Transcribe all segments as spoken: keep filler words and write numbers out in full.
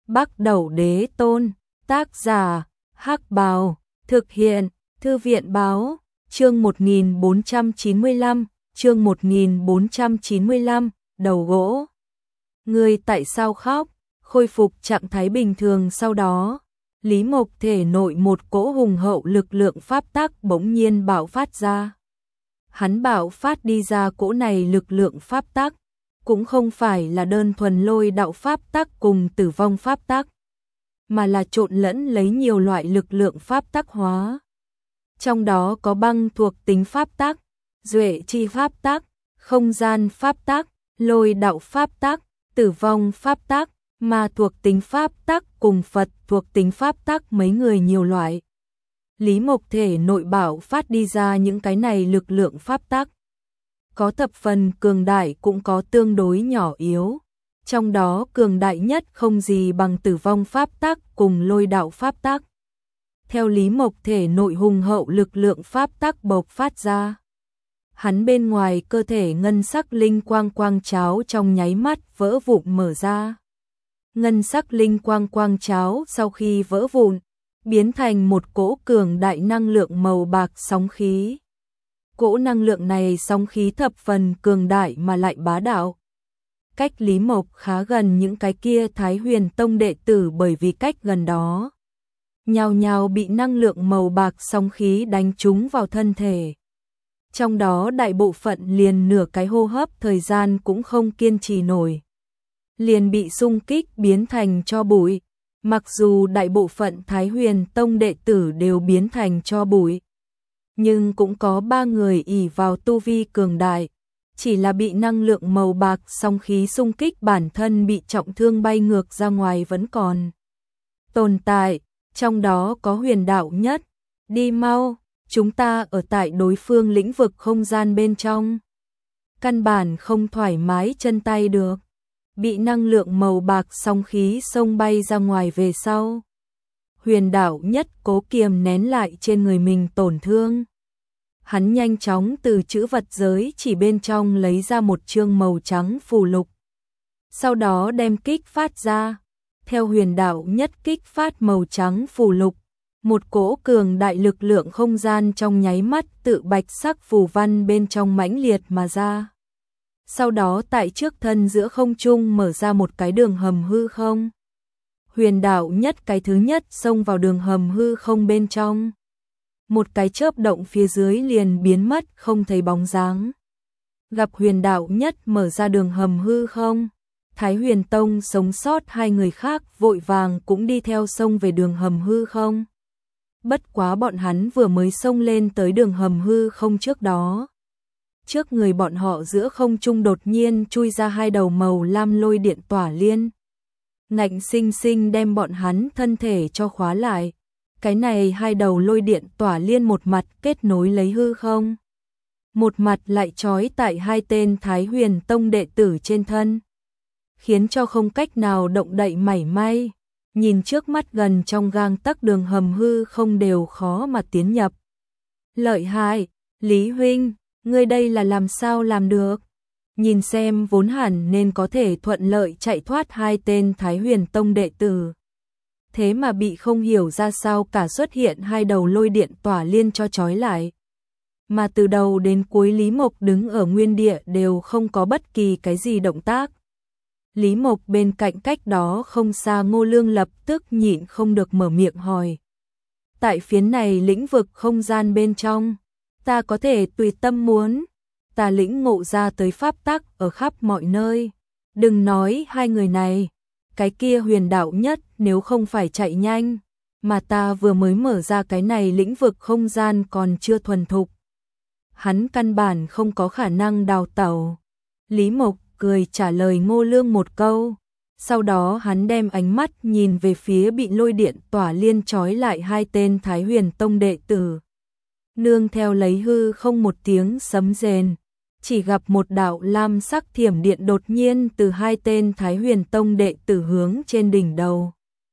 Bắc Đẩu Đế Tôn, tác giả, Hắc Bào, thực hiện, Thư viện báo, chương một nghìn bốn trăm chín mươi lăm, chương một nghìn bốn trăm chín mươi lăm, đầu gỗ. Ngươi tại sao khóc? Khôi phục trạng thái bình thường sau đó, Lý Mộc thể nội một cỗ hùng hậu lực lượng pháp tắc bỗng nhiên bạo phát ra. Hắn bạo phát đi ra cỗ này lực lượng pháp tắc, cũng không phải là đơn thuần lôi đạo pháp tắc cùng tử vong pháp tắc, mà là trộn lẫn lấy nhiều loại lực lượng pháp tắc hóa. Trong đó có băng thuộc tính pháp tắc, duệ chi pháp tắc, không gian pháp tắc, lôi đạo pháp tắc, tử vong pháp tắc, ma thuộc tính pháp tắc cùng Phật thuộc tính pháp tắc mấy người nhiều loại. Lý Mộc thể nội bạo phát đi ra những cái này lực lượng pháp tắc. Có thập phần cường đại cũng có tương đối nhỏ yếu. Trong đó cường đại nhất không gì bằng tử vong pháp tắc cùng lôi đạo pháp tắc. Theo Lý Mộc thể nội hùng hậu lực lượng pháp tắc bộc phát ra. Hắn bên ngoài cơ thể ngân sắc linh quang quang cháo trong nháy mắt vỡ vụn mở ra. Ngân sắc linh quang quang cháo sau khi vỡ vụn, biến thành một cỗ cường đại năng lượng màu bạc sóng khí. Cỗ năng lượng này sóng khí thập phần cường đại mà lại bá đạo. Cách Lý Mộc khá gần những cái kia Thái Huyền Tông đệ tử bởi vì cách gần đó. Nhào nhào bị năng lượng màu bạc sóng khí đánh trúng vào thân thể. Trong đó đại bộ phận liền nửa cái hô hấp thời gian cũng không kiên trì nổi. Liền bị xung kích biến thành tro bụi. Mặc dù đại bộ phận Thái Huyền Tông đệ tử đều biến thành tro bụi, nhưng cũng có ba người ỷ vào tu vi cường đại, chỉ là bị năng lượng màu bạc sóng khí xung kích bản thân bị trọng thương bay ngược ra ngoài vẫn còn tồn tại, trong đó có Huyền Đạo Nhất. Đi mau, chúng ta ở tại đối phương lĩnh vực không gian bên trong. Căn bản không thoải mái chân tay được. Bị năng lượng màu bạc sóng khí xông bay ra ngoài về sau. Huyền Đạo Nhất cố kiềm nén lại trên người mình tổn thương. Hắn nhanh chóng từ trữ vật giới chỉ bên trong lấy ra một chương màu trắng phù lục. Sau đó đem kích phát ra. Theo Huyền Đạo Nhất kích phát màu trắng phù lục, một cỗ cường đại lực lượng không gian trong nháy mắt tự bạch sắc phù văn bên trong mãnh liệt mà ra. Sau đó tại trước thân giữa không trung mở ra một cái đường hầm hư không. Huyền Đạo Nhất cái thứ nhất xông vào đường hầm hư không bên trong. Một cái chớp động phía dưới liền biến mất không thấy bóng dáng. Gặp Huyền Đạo Nhất mở ra đường hầm hư không, Thái Huyền Tông sống sót hai người khác vội vàng cũng đi theo xông về đường hầm hư không. Bất quá bọn hắn vừa mới xông lên tới đường hầm hư không trước đó. Trước người bọn họ giữa không trung đột nhiên chui ra hai đầu màu lam lôi điện tỏa liên. Ngạnh sinh sinh đem bọn hắn thân thể cho khóa lại. Cái này hai đầu lôi điện tỏa liên một mặt kết nối lấy hư không. Một mặt lại trói tại hai tên Thái Huyền Tông đệ tử trên thân. Khiến cho không cách nào động đậy mảy may. Nhìn trước mắt gần trong gang tấc đường hầm hư không đều khó mà tiến nhập. Lợi hại, Lý Huynh, ngươi đây là làm sao làm được? Nhìn xem vốn hẳn nên có thể thuận lợi chạy thoát hai tên Thái Huyền Tông đệ tử. Thế mà bị không hiểu ra sao cả xuất hiện hai đầu lôi điện tỏa liên cho trói lại. Mà từ đầu đến cuối Lý Mộc đứng ở nguyên địa đều không có bất kỳ cái gì động tác. Lý Mộc bên cạnh cách đó không xa Ngô Lương lập tức nhịn không được mở miệng hỏi. Tại phiến này lĩnh vực không gian bên trong, ta có thể tùy tâm muốn, ta lĩnh ngộ ra tới pháp tắc ở khắp mọi nơi. Đừng nói hai người này, cái kia Huyền Đạo Nhất nếu không phải chạy nhanh, mà ta vừa mới mở ra cái này lĩnh vực không gian còn chưa thuần thục. Hắn căn bản không có khả năng đào tẩu. Lý Mộc cười trả lời Ngô Lương một câu, sau đó hắn đem ánh mắt nhìn về phía bị lôi điện tỏa liên trói lại hai tên Thái Huyền Tông đệ tử. Nương theo lấy hư không một tiếng sấm rền, chỉ gặp một đạo lam sắc thiểm điện đột nhiên từ hai tên Thái Huyền Tông đệ tử hướng trên đỉnh đầu.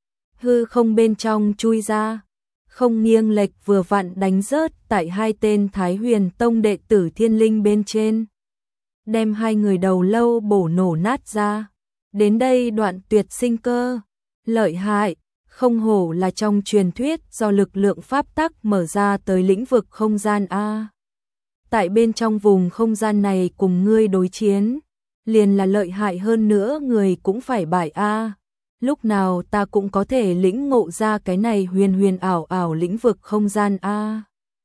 Hư không bên trong chui ra, không nghiêng lệch vừa vặn đánh rớt tại hai tên Thái Huyền Tông đệ tử thiên linh bên trên. Đem hai người đầu lâu bổ nổ nát ra. Đến đây đoạn tuyệt sinh cơ. Lợi hại, không hổ là trong truyền thuyết do lực lượng pháp tắc mở ra tới lĩnh vực không gian a. Tại bên trong vùng không gian này cùng ngươi đối chiến, liền là lợi hại hơn nữa người cũng phải bại a. Lúc nào ta cũng có thể lĩnh ngộ ra cái này huyền huyền ảo ảo lĩnh vực không gian a.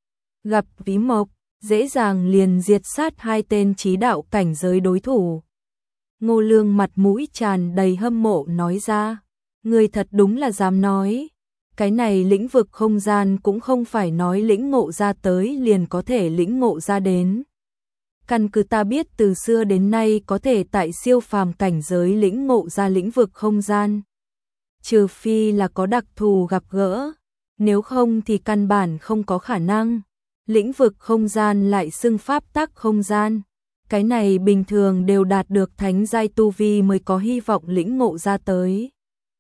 Gặp Ví Mộc, dễ dàng liền diệt sát hai tên chí đạo cảnh giới đối thủ. Ngô Lương mặt mũi tràn đầy hâm mộ nói ra, người thật đúng là dám nói, cái này lĩnh vực không gian cũng không phải nói lĩnh ngộ ra tới liền có thể lĩnh ngộ ra đến. Căn cứ ta biết từ xưa đến nay có thể tại siêu phàm cảnh giới lĩnh ngộ ra lĩnh vực không gian. Trừ phi là có đặc thù gặp gỡ, nếu không thì căn bản không có khả năng. Lĩnh vực không gian lại xưng pháp tắc không gian. Cái này bình thường đều đạt được thánh giai tu vi mới có hy vọng lĩnh ngộ ra tới.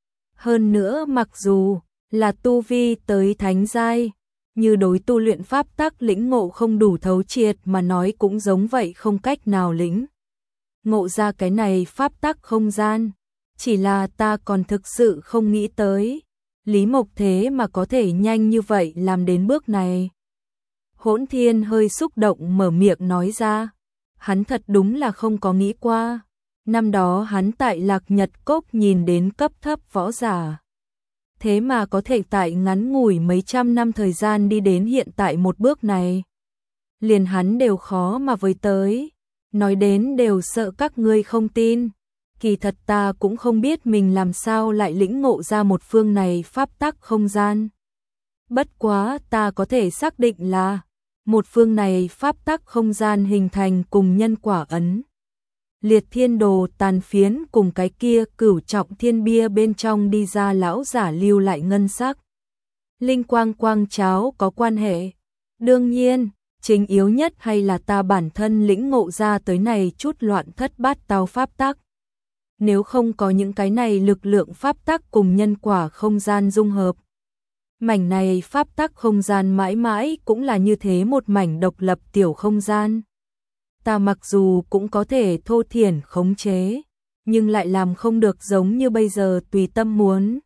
Hơn nữa mặc dù là tu vi tới thánh giai, như đối tu luyện pháp tắc lĩnh ngộ không đủ thấu triệt mà nói cũng giống vậy không cách nào lĩnh ngộ ra cái này pháp tắc không gian. Chỉ là ta còn thực sự không nghĩ tới, Lý Mộc thế mà có thể nhanh như vậy làm đến bước này. Hỗn Thiên hơi xúc động mở miệng nói ra, hắn thật đúng là không có nghĩ qua. Năm đó hắn tại Lạc Nhật Cốc nhìn đến cấp thấp võ giả. Thế mà có thể tại ngắn ngủi mấy trăm năm thời gian đi đến hiện tại một bước này. Liền hắn đều khó mà với tới. Nói đến đều sợ các ngươi không tin. Kỳ thật ta cũng không biết mình làm sao lại lĩnh ngộ ra một phương này pháp tắc không gian. Bất quá ta có thể xác định là một phương này pháp tắc không gian hình thành cùng nhân quả ấn. Liệt thiên đồ tàn phiến cùng cái kia cửu trọng thiên bia bên trong đi ra lão giả lưu lại ngân sắc. Linh quang quang cháo có quan hệ. Đương nhiên, chính yếu nhất hay là ta bản thân lĩnh ngộ ra tới này chút loạn thất bát tao pháp tắc. Nếu không có những cái này lực lượng pháp tắc cùng nhân quả không gian dung hợp. Mảnh này pháp tắc không gian mãi mãi cũng là như thế một mảnh độc lập tiểu không gian. Ta mặc dù cũng có thể thô thiển khống chế, nhưng lại làm không được giống như bây giờ tùy tâm muốn.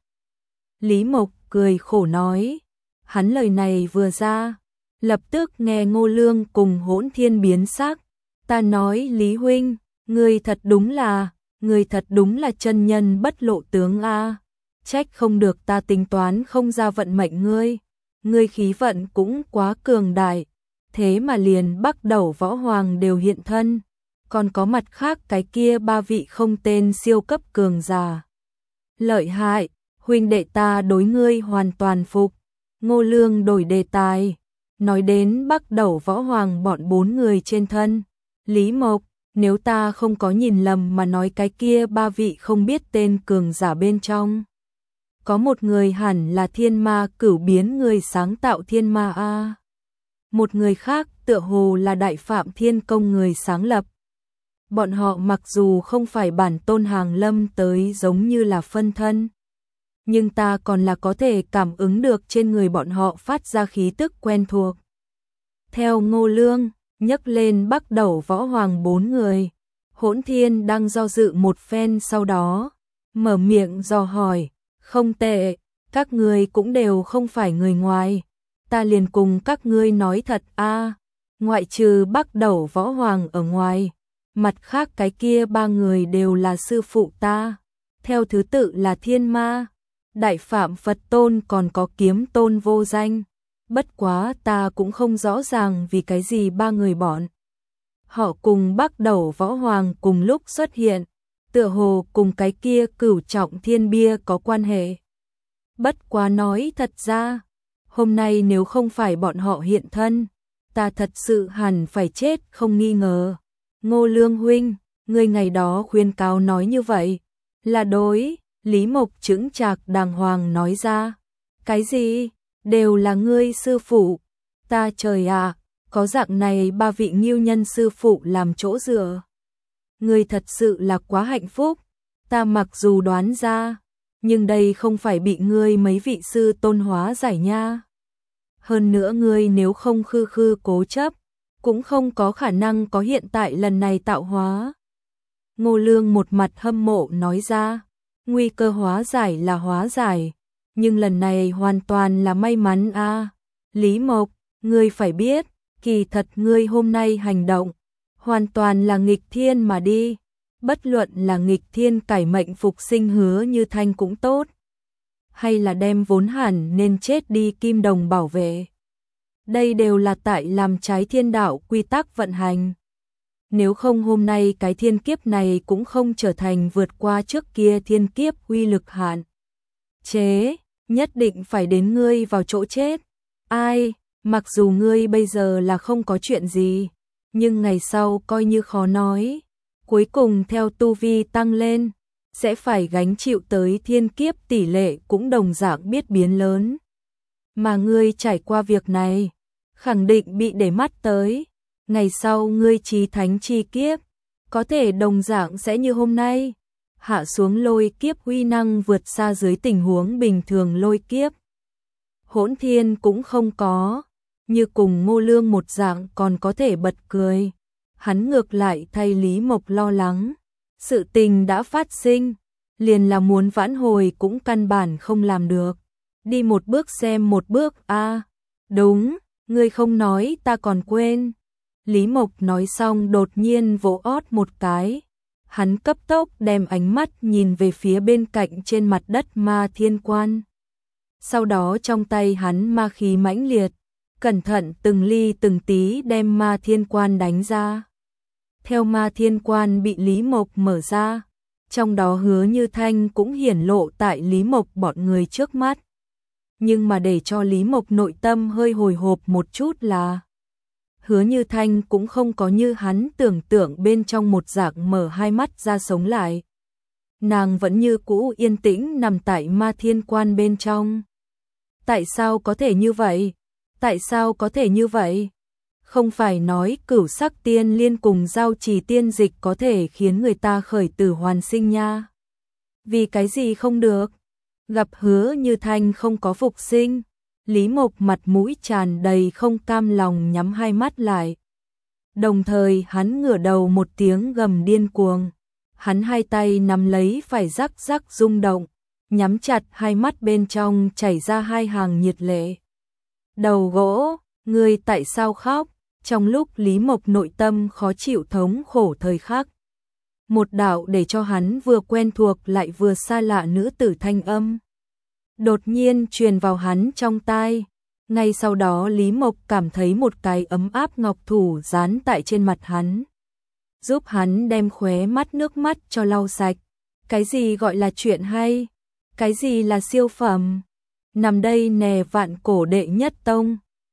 Lý Mộc cười khổ nói, hắn lời này vừa ra, lập tức nghe Ngô Lương cùng Hỗn Thiên biến sắc. Ta nói Lý huynh, ngươi thật đúng là, ngươi thật đúng là chân nhân bất lộ tướng a. Trách không được ta tính toán không ra vận mệnh ngươi, ngươi khí vận cũng quá cường đại. Thế mà liền Bắc Đẩu Võ Hoàng đều hiện thân, còn có mặt khác cái kia ba vị không tên siêu cấp cường giả. Lợi hại, huynh đệ ta đối ngươi hoàn toàn phục. Ngô Lương đổi đề tài, nói đến Bắc Đẩu Võ Hoàng bọn bốn người trên thân. Lý Mộc, nếu ta không có nhìn lầm mà nói cái kia ba vị không biết tên cường giả bên trong. Có một người hẳn là thiên ma cửu biến người sáng tạo thiên ma a. Một người khác tựa hồ là Đại Phạm Thiên Công người sáng lập. Bọn họ mặc dù không phải bản tôn hàng lâm tới giống như là phân thân, nhưng ta còn là có thể cảm ứng được trên người bọn họ phát ra khí tức quen thuộc. Theo Ngô Lương, nhấc lên Bắc Đẩu Võ Hoàng bốn người, Hỗn Thiên đang do dự một phen sau đó, mở miệng dò hỏi, không tệ, các ngươi cũng đều không phải người ngoài. Ta liền cùng các ngươi nói thật a, ngoại trừ Bắc Đẩu Võ Hoàng ở ngoài, mặt khác cái kia ba người đều là sư phụ ta, theo thứ tự là Thiên Ma, Đại Phạm Phật Tôn còn có Kiếm Tôn vô danh. Bất quá ta cũng không rõ ràng vì cái gì ba người bọn họ cùng Bắc Đẩu Võ Hoàng cùng lúc xuất hiện, tựa hồ cùng cái kia cửu trọng thiên bia có quan hệ. Bất quá nói thật ra, hôm nay nếu không phải bọn họ hiện thân, ta thật sự hẳn phải chết không nghi ngờ. Ngô Lương huynh, ngươi ngày đó khuyên cáo nói như vậy, là đối. Lý Mộc chững chạc đàng hoàng nói ra, cái gì, đều là ngươi sư phụ, ta trời ạ, có dạng này ba vị nghiêu nhân sư phụ làm chỗ dựa. Ngươi thật sự là quá hạnh phúc, ta mặc dù đoán ra, nhưng đây không phải bị ngươi mấy vị sư tôn hóa giải nha. Hơn nữa ngươi nếu không khư khư cố chấp, cũng không có khả năng có hiện tại lần này tạo hóa. Ngô Lương một mặt hâm mộ nói ra, Nguy cơ hóa giải là hóa giải, nhưng lần này hoàn toàn là may mắn a. À. Lý Mộc, ngươi phải biết, kỳ thật ngươi hôm nay hành động hoàn toàn là nghịch thiên mà đi, bất luận là nghịch thiên cải mệnh phục sinh Hứa Như Thanh cũng tốt, hay là đem vốn hẳn nên chết đi Kim Đồng bảo vệ. Đây đều là tại làm trái thiên đạo quy tắc vận hành. Nếu không hôm nay cái thiên kiếp này cũng không trở thành vượt qua trước kia thiên kiếp uy lực hạn chế, nhất định phải đến ngươi vào chỗ chết. Ai, mặc dù ngươi bây giờ là không có chuyện gì, nhưng ngày sau coi như khó nói. Cuối cùng theo tu vi tăng lên, sẽ phải gánh chịu tới thiên kiếp tỷ lệ cũng đồng dạng biết biến lớn. Mà ngươi trải qua việc này, khẳng định bị để mắt tới. Ngày sau ngươi chí thánh chi kiếp, có thể đồng dạng sẽ như hôm nay, hạ xuống lôi kiếp uy năng vượt xa dưới tình huống bình thường lôi kiếp. Hỗn thiên cũng không có, như cùng Ngô Lương một dạng còn có thể bật cười. Hắn ngược lại thay Lý Mộc lo lắng, sự tình đã phát sinh, liền là muốn vãn hồi cũng căn bản không làm được. Đi một bước xem một bước a. À, đúng, ngươi không nói ta còn quên. Lý Mộc nói xong đột nhiên vỗ ót một cái. Hắn cấp tốc đem ánh mắt nhìn về phía bên cạnh trên mặt đất Ma Thiên Quan. Sau đó trong tay hắn ma khí mãnh liệt, cẩn thận từng ly từng tí đem Ma Thiên Quan đánh ra. Theo Ma Thiên Quan bị Lý Mộc mở ra, trong đó Hứa Như Thanh cũng hiển lộ tại Lý Mộc bọn người trước mắt. Nhưng mà để cho Lý Mộc nội tâm hơi hồi hộp một chút là Hứa Như Thanh cũng không có như hắn tưởng tượng bên trong một dạng mở hai mắt ra sống lại. Nàng vẫn như cũ yên tĩnh nằm tại Ma Thiên Quan bên trong. Tại sao có thể như vậy? Tại sao có thể như vậy? Không phải nói cửu sắc tiên liên cùng giao trì tiên dịch có thể khiến người ta khởi tử hoàn sinh nha. Vì cái gì không được? Gặp Hứa Như Thanh không có phục sinh, Lý Mộc mặt mũi tràn đầy không cam lòng nhắm hai mắt lại. Đồng thời hắn ngửa đầu một tiếng gầm điên cuồng. Hắn hai tay nắm lấy phải rắc rắc rung động, nhắm chặt hai mắt bên trong chảy ra hai hàng nhiệt lệ. Đầu gỗ, ngươi tại sao khóc? Trong lúc Lý Mộc nội tâm khó chịu thống khổ thời khắc, một đạo để cho hắn vừa quen thuộc lại vừa xa lạ nữ tử thanh âm đột nhiên truyền vào hắn trong tai. Ngay sau đó Lý Mộc cảm thấy một cái ấm áp ngọc thủ dán tại trên mặt hắn, giúp hắn đem khóe mắt nước mắt cho lau sạch. Cái gì gọi là chuyện hay? Cái gì là siêu phẩm? Nằm đây nè vạn cổ đệ nhất tông,